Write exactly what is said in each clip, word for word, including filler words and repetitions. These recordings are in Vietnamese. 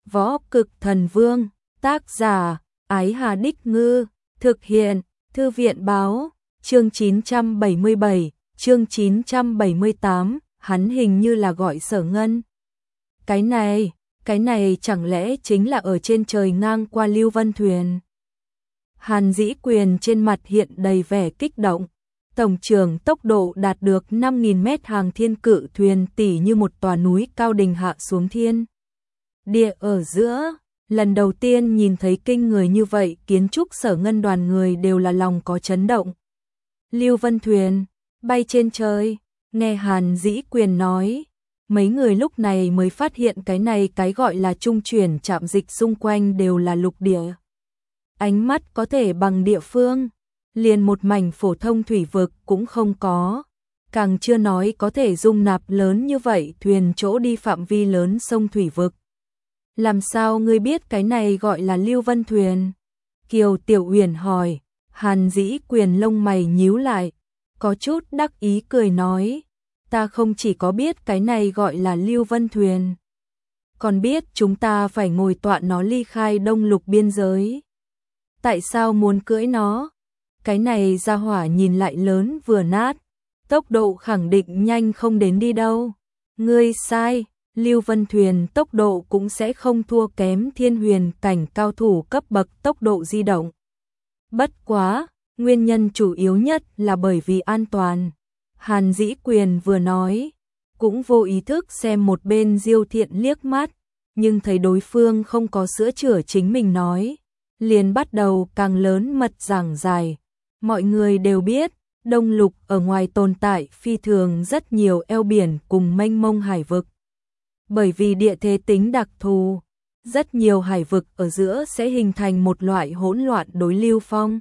Võ Cực Thần Vương, tác giả, Ái Hà Đích Ngư, thực hiện, Thư viện Báo, chương chín trăm bảy mươi bảy, chương chín trăm bảy mươi tám, hắn hình như là gọi Sở Ngân. Cái này, cái này chẳng lẽ chính là ở trên trời ngang qua Lưu Vân Thuyền? Hàn Dĩ Quyền trên mặt hiện đầy vẻ kích động. Tổng trưởng tốc độ đạt được năm nghìn mét hàng thiên cự thuyền tỉ như một tòa núi cao đình hạ xuống thiên địa ở giữa. Lần đầu tiên nhìn thấy kinh người như vậy, kiến trúc Sở Ngân đoàn người đều là lòng có chấn động. Lưu Vân Thuyền, bay trên trời, nghe Hàn Dĩ Quyền nói. Mấy người lúc này mới phát hiện cái này cái gọi là trung chuyển trạm dịch xung quanh đều là lục địa. Ánh mắt có thể bằng địa phương, liền một mảnh phổ thông thủy vực cũng không có. Càng chưa nói có thể dung nạp lớn như vậy thuyền chỗ đi phạm vi lớn sông thủy vực. Làm sao ngươi biết cái này gọi là Lưu Vân Thuyền? Kiều Tiểu Uyển hỏi. Hàn Dĩ Quyền lông mày nhíu lại, có chút đắc ý cười nói. Ta không chỉ có biết cái này gọi là Lưu Vân Thuyền, còn biết chúng ta phải ngồi tọa nó ly khai Đông Lục biên giới. Tại sao muốn cưỡi nó? Cái này ra hỏa nhìn lại lớn vừa nát, tốc độ khẳng định nhanh không đến đi đâu. Ngươi sai, Lưu Vân Thuyền tốc độ cũng sẽ không thua kém thiên huyền cảnh cao thủ cấp bậc tốc độ di động. Bất quá, nguyên nhân chủ yếu nhất là bởi vì an toàn. Hàn Dĩ Quyền vừa nói, cũng vô ý thức xem một bên Diêu Thiện liếc mắt, nhưng thấy đối phương không có sữa chữa chính mình nói, liền bắt đầu càng lớn mật giảng giải. Mọi người đều biết, Đông Lục ở ngoài tồn tại phi thường rất nhiều eo biển cùng mênh mông hải vực. Bởi vì địa thế tính đặc thù, rất nhiều hải vực ở giữa sẽ hình thành một loại hỗn loạn đối lưu phong.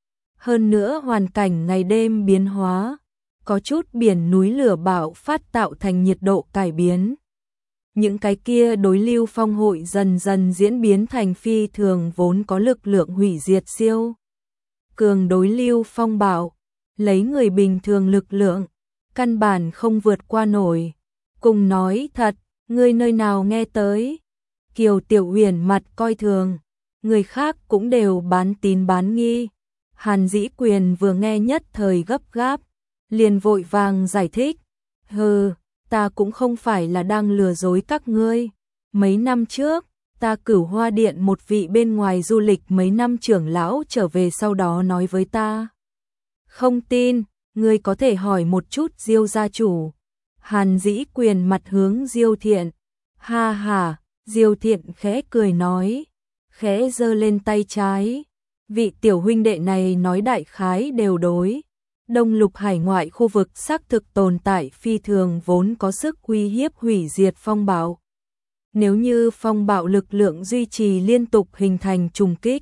Hơn nữa hoàn cảnh ngày đêm biến hóa, có chút biển núi lửa bạo phát tạo thành nhiệt độ cải biến. Những cái kia đối lưu phong hội dần dần diễn biến thành phi thường vốn có lực lượng hủy diệt siêu cường đối lưu phong bạo, lấy người bình thường lực lượng, căn bản không vượt qua nổi. Cùng nói thật, ngươi nơi nào nghe tới? Kiều Tiểu Uyển mặt coi thường, người khác cũng đều bán tín bán nghi. Hàn Dĩ Quyền vừa nghe nhất thời gấp gáp, liền vội vàng giải thích. Hừ, ta cũng không phải là đang lừa dối các ngươi. Mấy năm trước, ta Cửu Hoa Điện một vị bên ngoài du lịch mấy năm trưởng lão trở về sau đó nói với ta. Không tin, ngươi có thể hỏi một chút Diêu gia chủ. Hàn Dĩ Quyền mặt hướng Diêu Thiện. Ha ha, Diêu Thiện khẽ cười nói, khẽ giơ lên tay trái. Vị tiểu huynh đệ này nói đại khái đều đối. Đông Lục hải ngoại khu vực xác thực tồn tại phi thường vốn có sức uy hiếp hủy diệt phong bạo. Nếu như phong bạo lực lượng duy trì liên tục hình thành trùng kích,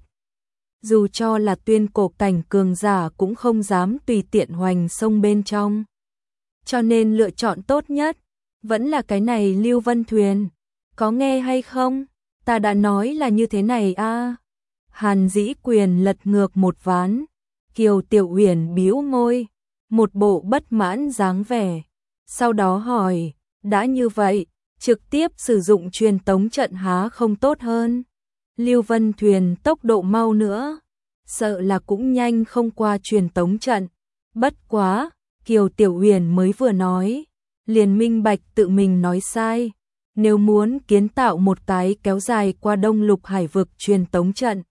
dù cho là tuyên cổ cảnh cường giả cũng không dám tùy tiện hoành sông bên trong. Cho nên lựa chọn tốt nhất vẫn là cái này Lưu Vân Thuyền. Có nghe hay không? Ta đã nói là như thế này a. À. Hàn Dĩ Quyền lật ngược một ván. Kiều Tiểu Uyển bĩu môi, một bộ bất mãn dáng vẻ. Sau đó hỏi, đã như vậy, trực tiếp sử dụng truyền tống trận há không tốt hơn? Lưu Vân Thuyền tốc độ mau nữa, sợ là cũng nhanh không qua truyền tống trận. Bất quá, Kiều Tiểu Uyển mới vừa nói, liền minh bạch tự mình nói sai. Nếu muốn kiến tạo một cái kéo dài qua Đông Lục hải vực truyền tống trận,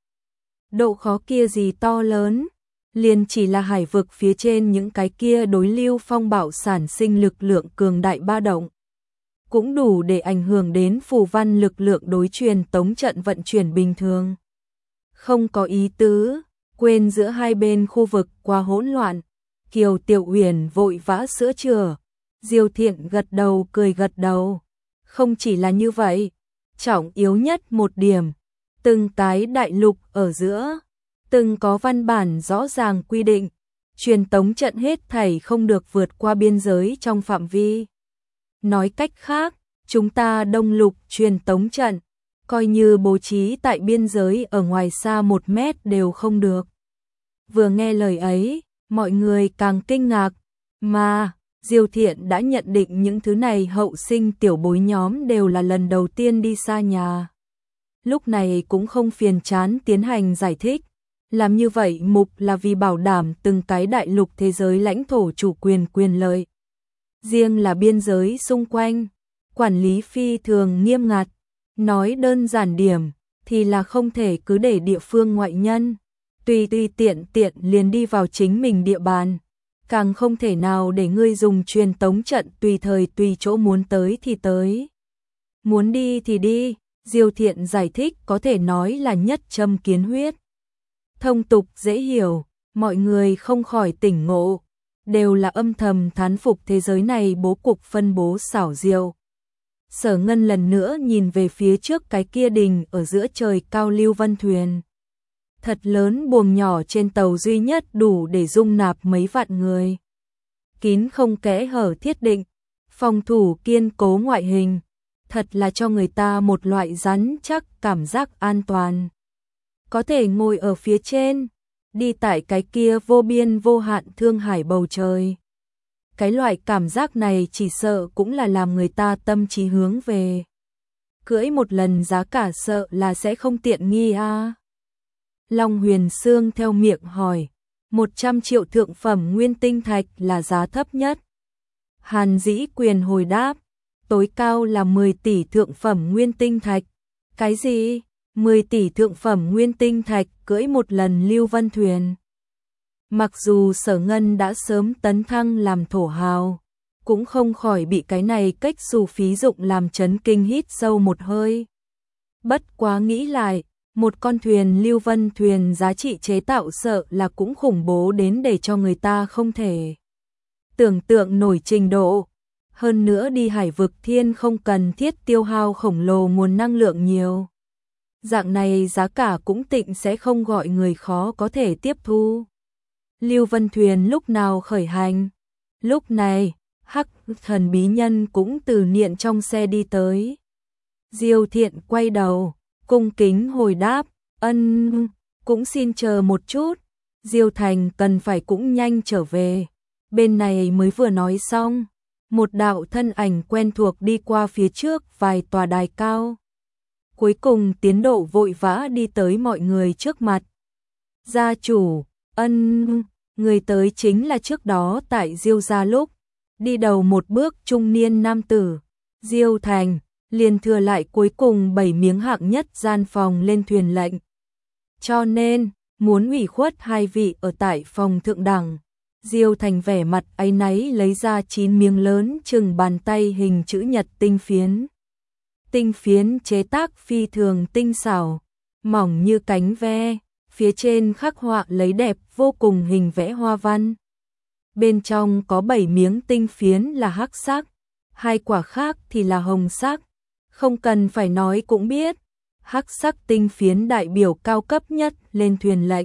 độ khó kia gì to lớn, liền chỉ là hải vực phía trên những cái kia đối lưu phong bạo sản sinh lực lượng cường đại ba động, cũng đủ để ảnh hưởng đến phù văn lực lượng đối truyền tống trận vận chuyển bình thường. Không có ý tứ, quên giữa hai bên khu vực quá hỗn loạn. Kiều Tiểu Uyển vội vã sữa chữa. Diêu Thiện gật đầu cười gật đầu. Không chỉ là như vậy, trọng yếu nhất một điểm, từng cái đại lục ở giữa, từng có văn bản rõ ràng quy định, truyền tống trận hết thảy không được vượt qua biên giới trong phạm vi. Nói cách khác, chúng ta Đông Lục truyền tống trận, coi như bố trí tại biên giới ở ngoài xa một mét đều không được. Vừa nghe lời ấy, mọi người càng kinh ngạc, mà Diêu Thiện đã nhận định những thứ này hậu sinh tiểu bối nhóm đều là lần đầu tiên đi xa nhà. lúc này cũng không phiền chán tiến hành giải thích. Làm như vậy mục là vì bảo đảm từng cái đại lục thế giới lãnh thổ chủ quyền quyền lợi. Riêng là biên giới xung quanh, quản lý phi thường nghiêm ngặt, nói đơn giản điểm thì là không thể cứ để địa phương ngoại nhân tùy tùy tiện tiện liền đi vào chính mình địa bàn, càng không thể nào để ngươi dùng truyền tống trận tùy thời tùy chỗ muốn tới thì tới, muốn đi thì đi. Diêu Thiện giải thích có thể nói là nhất châm kiến huyết, thông tục dễ hiểu, mọi người không khỏi tỉnh ngộ, đều là âm thầm thán phục thế giới này bố cục phân bố xảo diệu. Sở Ngân lần nữa nhìn về phía trước cái kia đình ở giữa trời cao lưu vân thuyền. Thật lớn buồng nhỏ trên tàu duy nhất đủ để dung nạp mấy vạn người. Kín không kẽ hở thiết định, phòng thủ kiên cố ngoại hình, thật là cho người ta một loại rắn chắc cảm giác an toàn. Có thể ngồi ở phía trên, đi tại cái kia vô biên vô hạn thương hải bầu trời. Cái loại cảm giác này chỉ sợ cũng là làm người ta tâm trí hướng về. Cưỡi một lần giá cả sợ là sẽ không tiện nghi a. À? Long Huyền Sương theo miệng hỏi, một trăm triệu thượng phẩm nguyên tinh thạch là giá thấp nhất. Hàn Dĩ Quyền hồi đáp, tối cao là mười tỷ thượng phẩm nguyên tinh thạch. Cái gì? mười tỷ thượng phẩm nguyên tinh thạch cưỡi một lần lưu vân thuyền. Mặc dù Sở Ngân đã sớm tấn thăng làm thổ hào, cũng không khỏi bị cái này cách xù phí dụng làm chấn kinh hít sâu một hơi. Bất quá nghĩ lại, một con thuyền lưu vân thuyền giá trị chế tạo sợ là cũng khủng bố đến để cho người ta không thể tưởng tượng nổi trình độ. Hơn nữa đi hải vực thiên không cần thiết tiêu hao khổng lồ nguồn năng lượng nhiều. Dạng này giá cả cũng tịnh sẽ không gọi người khó có thể tiếp thu. Lưu Vân Thuyền lúc nào khởi hành? Lúc này, Hắc Thần bí nhân cũng từ niệm trong xe đi tới. Diêu Thiện quay đầu, cung kính hồi đáp, ân, cũng xin chờ một chút. Diêu Thành cần phải cũng nhanh trở về. Bên này mới vừa nói xong, một đạo thân ảnh quen thuộc đi qua phía trước vài tòa đài cao. Cuối cùng tiến độ vội vã đi tới mọi người trước mặt. Gia chủ, ân, người tới chính là trước đó tại Diêu gia lúc đi đầu một bước trung niên nam tử. Diêu Thành liền thừa lại cuối cùng bảy miếng hạng nhất gian phòng lên thuyền lệnh. Cho nên, muốn ủy khuất hai vị ở tại phòng thượng đẳng. Diêu Thành vẻ mặt áy náy lấy ra chín miếng lớn chừng bàn tay hình chữ nhật tinh phiến. Tinh phiến chế tác phi thường tinh xảo, mỏng như cánh ve, phía trên khắc họa lấy đẹp vô cùng hình vẽ hoa văn. Bên trong có bảy miếng tinh phiến là hắc sắc, hai quả khác thì là hồng sắc. Không cần phải nói cũng biết, hắc sắc tinh phiến đại biểu cao cấp nhất lên thuyền lệnh.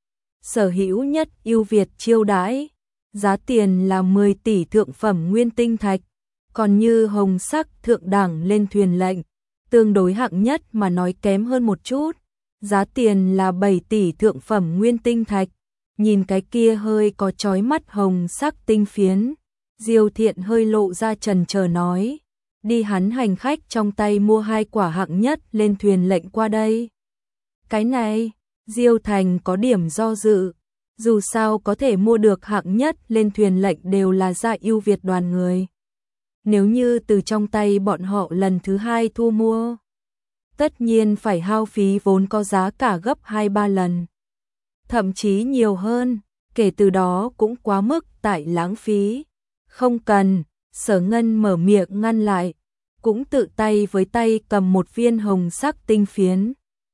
Sở hữu nhất ưu việt chiêu đãi, giá tiền là mười tỷ thượng phẩm nguyên tinh thạch, còn như hồng sắc thượng đẳng lên thuyền lệnh, tương đối hạng nhất mà nói kém hơn một chút, giá tiền là bảy tỷ thượng phẩm nguyên tinh thạch. Nhìn cái kia hơi có chói mắt hồng sắc tinh phiến, Diêu Thiện hơi lộ ra chần chờ nói, đi hắn hành khách trong tay mua hai quả hạng nhất lên thuyền lệnh qua đây. Cái này, Diêu Thành có điểm do dự, dù sao có thể mua được hạng nhất lên thuyền lệnh đều là gia ưu việt đoàn người. Nếu như từ trong tay bọn họ lần thứ hai thu mua, tất nhiên phải hao phí vốn có giá cả gấp hai ba lần. Thậm chí nhiều hơn, kể từ đó cũng quá mức tại lãng phí. Không cần, Sở Ngân mở miệng ngăn lại, cũng tự tay với tay cầm một viên hồng sắc tinh phiến.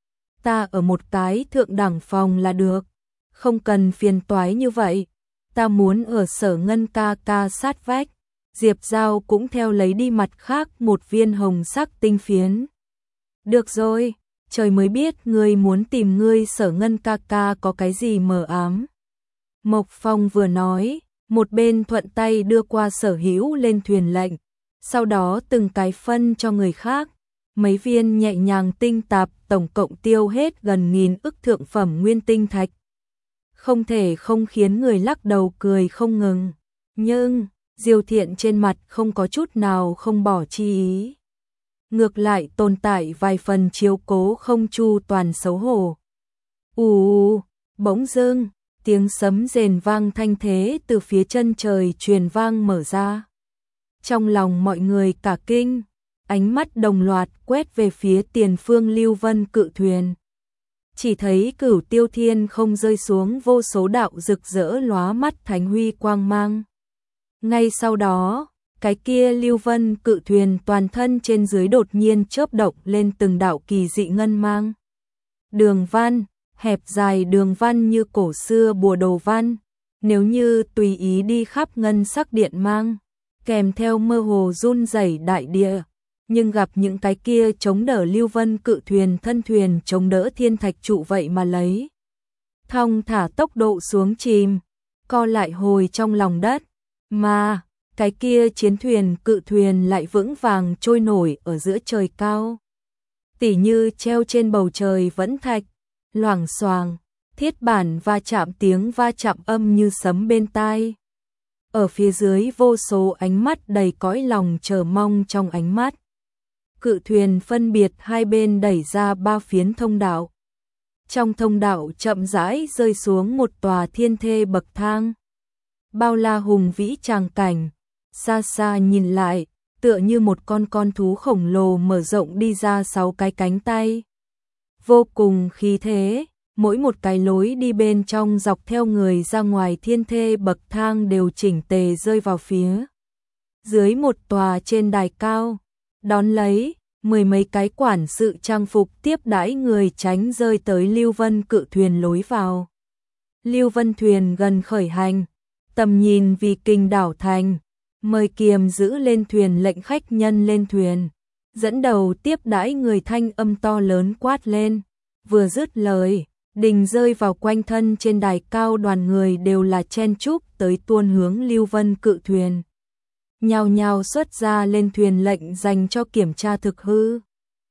Ta ở một cái thượng đẳng phòng là được, không cần phiền toái như vậy, ta muốn ở Sở Ngân ca ca sát vách. Diệp Giao cũng theo lấy đi mặt khác một viên hồng sắc tinh phiến. Được rồi, trời mới biết ngươi muốn tìm ngươi Sở Ngân ca ca có cái gì mờ ám. Mộc Phong vừa nói, một bên thuận tay đưa qua sở hữu lên thuyền lệnh, sau đó từng cái phân cho người khác. Mấy viên nhẹ nhàng tinh tạp tổng cộng tiêu hết gần nghìn ức thượng phẩm nguyên tinh thạch. Không thể không khiến người lắc đầu cười không ngừng. Nhưng, Diêu Thiện trên mặt không có chút nào không bỏ chi ý. ngược lại tồn tại vài phần chiếu cố không chu toàn xấu hổ. Ù, bỗng dưng, tiếng sấm rền vang thanh thế từ phía chân trời truyền vang mở ra. Trong lòng mọi người cả kinh, ánh mắt đồng loạt quét về phía tiền phương Lưu Vân cự thuyền. Chỉ thấy Cửu Tiêu Thiên không rơi xuống vô số đạo rực rỡ lóa mắt thánh huy quang mang. Ngay sau đó, cái kia Lưu Vân cự thuyền toàn thân trên dưới đột nhiên chớp động lên từng đạo kỳ dị ngân mang. Đường văn, hẹp dài đường văn như cổ xưa bùa đồ văn, nếu như tùy ý đi khắp ngân sắc điện mang, kèm theo mơ hồ run rẩy đại địa, nhưng gặp những cái kia chống đỡ Lưu Vân cự thuyền thân thuyền chống đỡ thiên thạch trụ vậy mà lấy. Thong thả tốc độ xuống chìm, co lại hồi trong lòng đất, mà cái kia chiến thuyền cự thuyền lại vững vàng trôi nổi ở giữa trời cao. Tỉ như treo trên bầu trời vẫn thạch, loảng xoàng, thiết bản va chạm tiếng va chạm âm như sấm bên tai. Ở phía dưới vô số ánh mắt đầy cõi lòng chờ mong trong ánh mắt. Cự thuyền phân biệt hai bên đẩy ra ba phiến thông đạo. Trong thông đạo chậm rãi rơi xuống một tòa thiên thê bậc thang. Bao la hùng vĩ tràng cảnh, xa xa nhìn lại, tựa như một con con thú khổng lồ mở rộng đi ra sáu cái cánh tay. Vô cùng khí thế, mỗi một cái lối đi bên trong dọc theo người ra ngoài thiên thê bậc thang đều chỉnh tề rơi vào phía dưới một tòa trên đài cao, đón lấy mười mấy cái quản sự trang phục tiếp đãi người tránh rơi tới Lưu Vân cự thuyền lối vào. Lưu Vân thuyền gần khởi hành, tầm nhìn vì kinh đảo thành, mời kiềm giữ lên thuyền lệnh khách nhân lên thuyền, dẫn đầu tiếp đãi người thanh âm to lớn quát lên, vừa dứt lời, đình rơi vào quanh thân trên đài cao đoàn người đều là chen chúc tới tuôn hướng Lưu Vân cự thuyền. Nhào nhào xuất ra lên thuyền lệnh dành cho kiểm tra thực hư.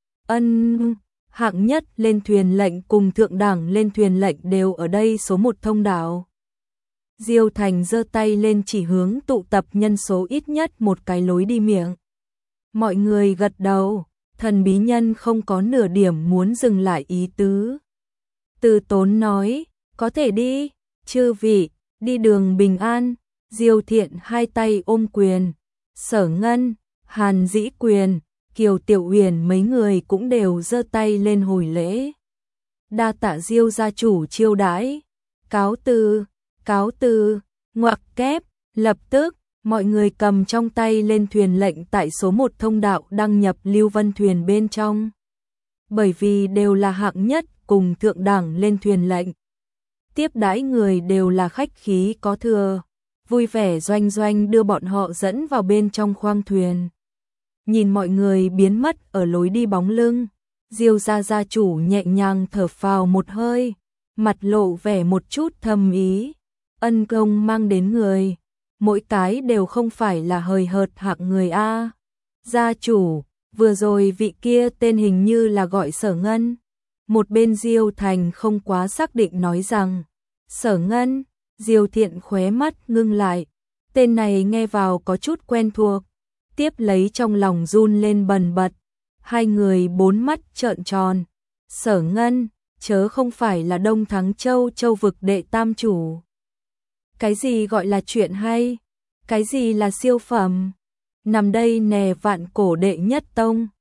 Ân, hạng nhất lên thuyền lệnh cùng thượng đẳng lên thuyền lệnh đều ở đây số một thông đạo. Diêu Thành giơ tay lên chỉ hướng tụ tập nhân số ít nhất một cái lối đi miệng. Mọi người gật đầu, thần bí nhân không có nửa điểm muốn dừng lại ý tứ. Từ Tốn nói, có thể đi, chư vị, đi đường bình an. Diêu Thiện hai tay ôm quyền, Sở Ngân, Hàn Dĩ Quyền, Kiều Tiểu Uyển mấy người cũng đều giơ tay lên hồi lễ. Đa tạ Diêu gia chủ chiêu đãi, cáo từ, cáo từ, ngoặc kép, lập tức, mọi người cầm trong tay lên thuyền lệnh tại số một thông đạo đăng nhập Lưu Vân thuyền bên trong. Bởi vì đều là hạng nhất cùng thượng đẳng lên thuyền lệnh. Tiếp đãi người đều là khách khí có thừa, vui vẻ doanh doanh đưa bọn họ dẫn vào bên trong khoang thuyền. Nhìn mọi người biến mất ở lối đi bóng lưng, Diêu gia gia chủ nhẹ nhàng thở phào một hơi, mặt lộ vẻ một chút thâm ý, ân công mang đến người, mỗi cái đều không phải là hời hợt hạng người a. Gia chủ, vừa rồi vị kia tên hình như là gọi Sở Ngân. Một bên Diêu Thành không quá xác định nói rằng, Sở Ngân. Diêu Thiện khóe mắt ngưng lại, tên này nghe vào có chút quen thuộc, tiếp lấy trong lòng run lên bần bật, hai người bốn mắt trợn tròn. Sở Ngân, chớ không phải là Đông Thắng Châu châu vực đệ tam chủ. Cái gì gọi là chuyện hay, cái gì là siêu phẩm, nằm đây nè vạn cổ đệ nhất tông.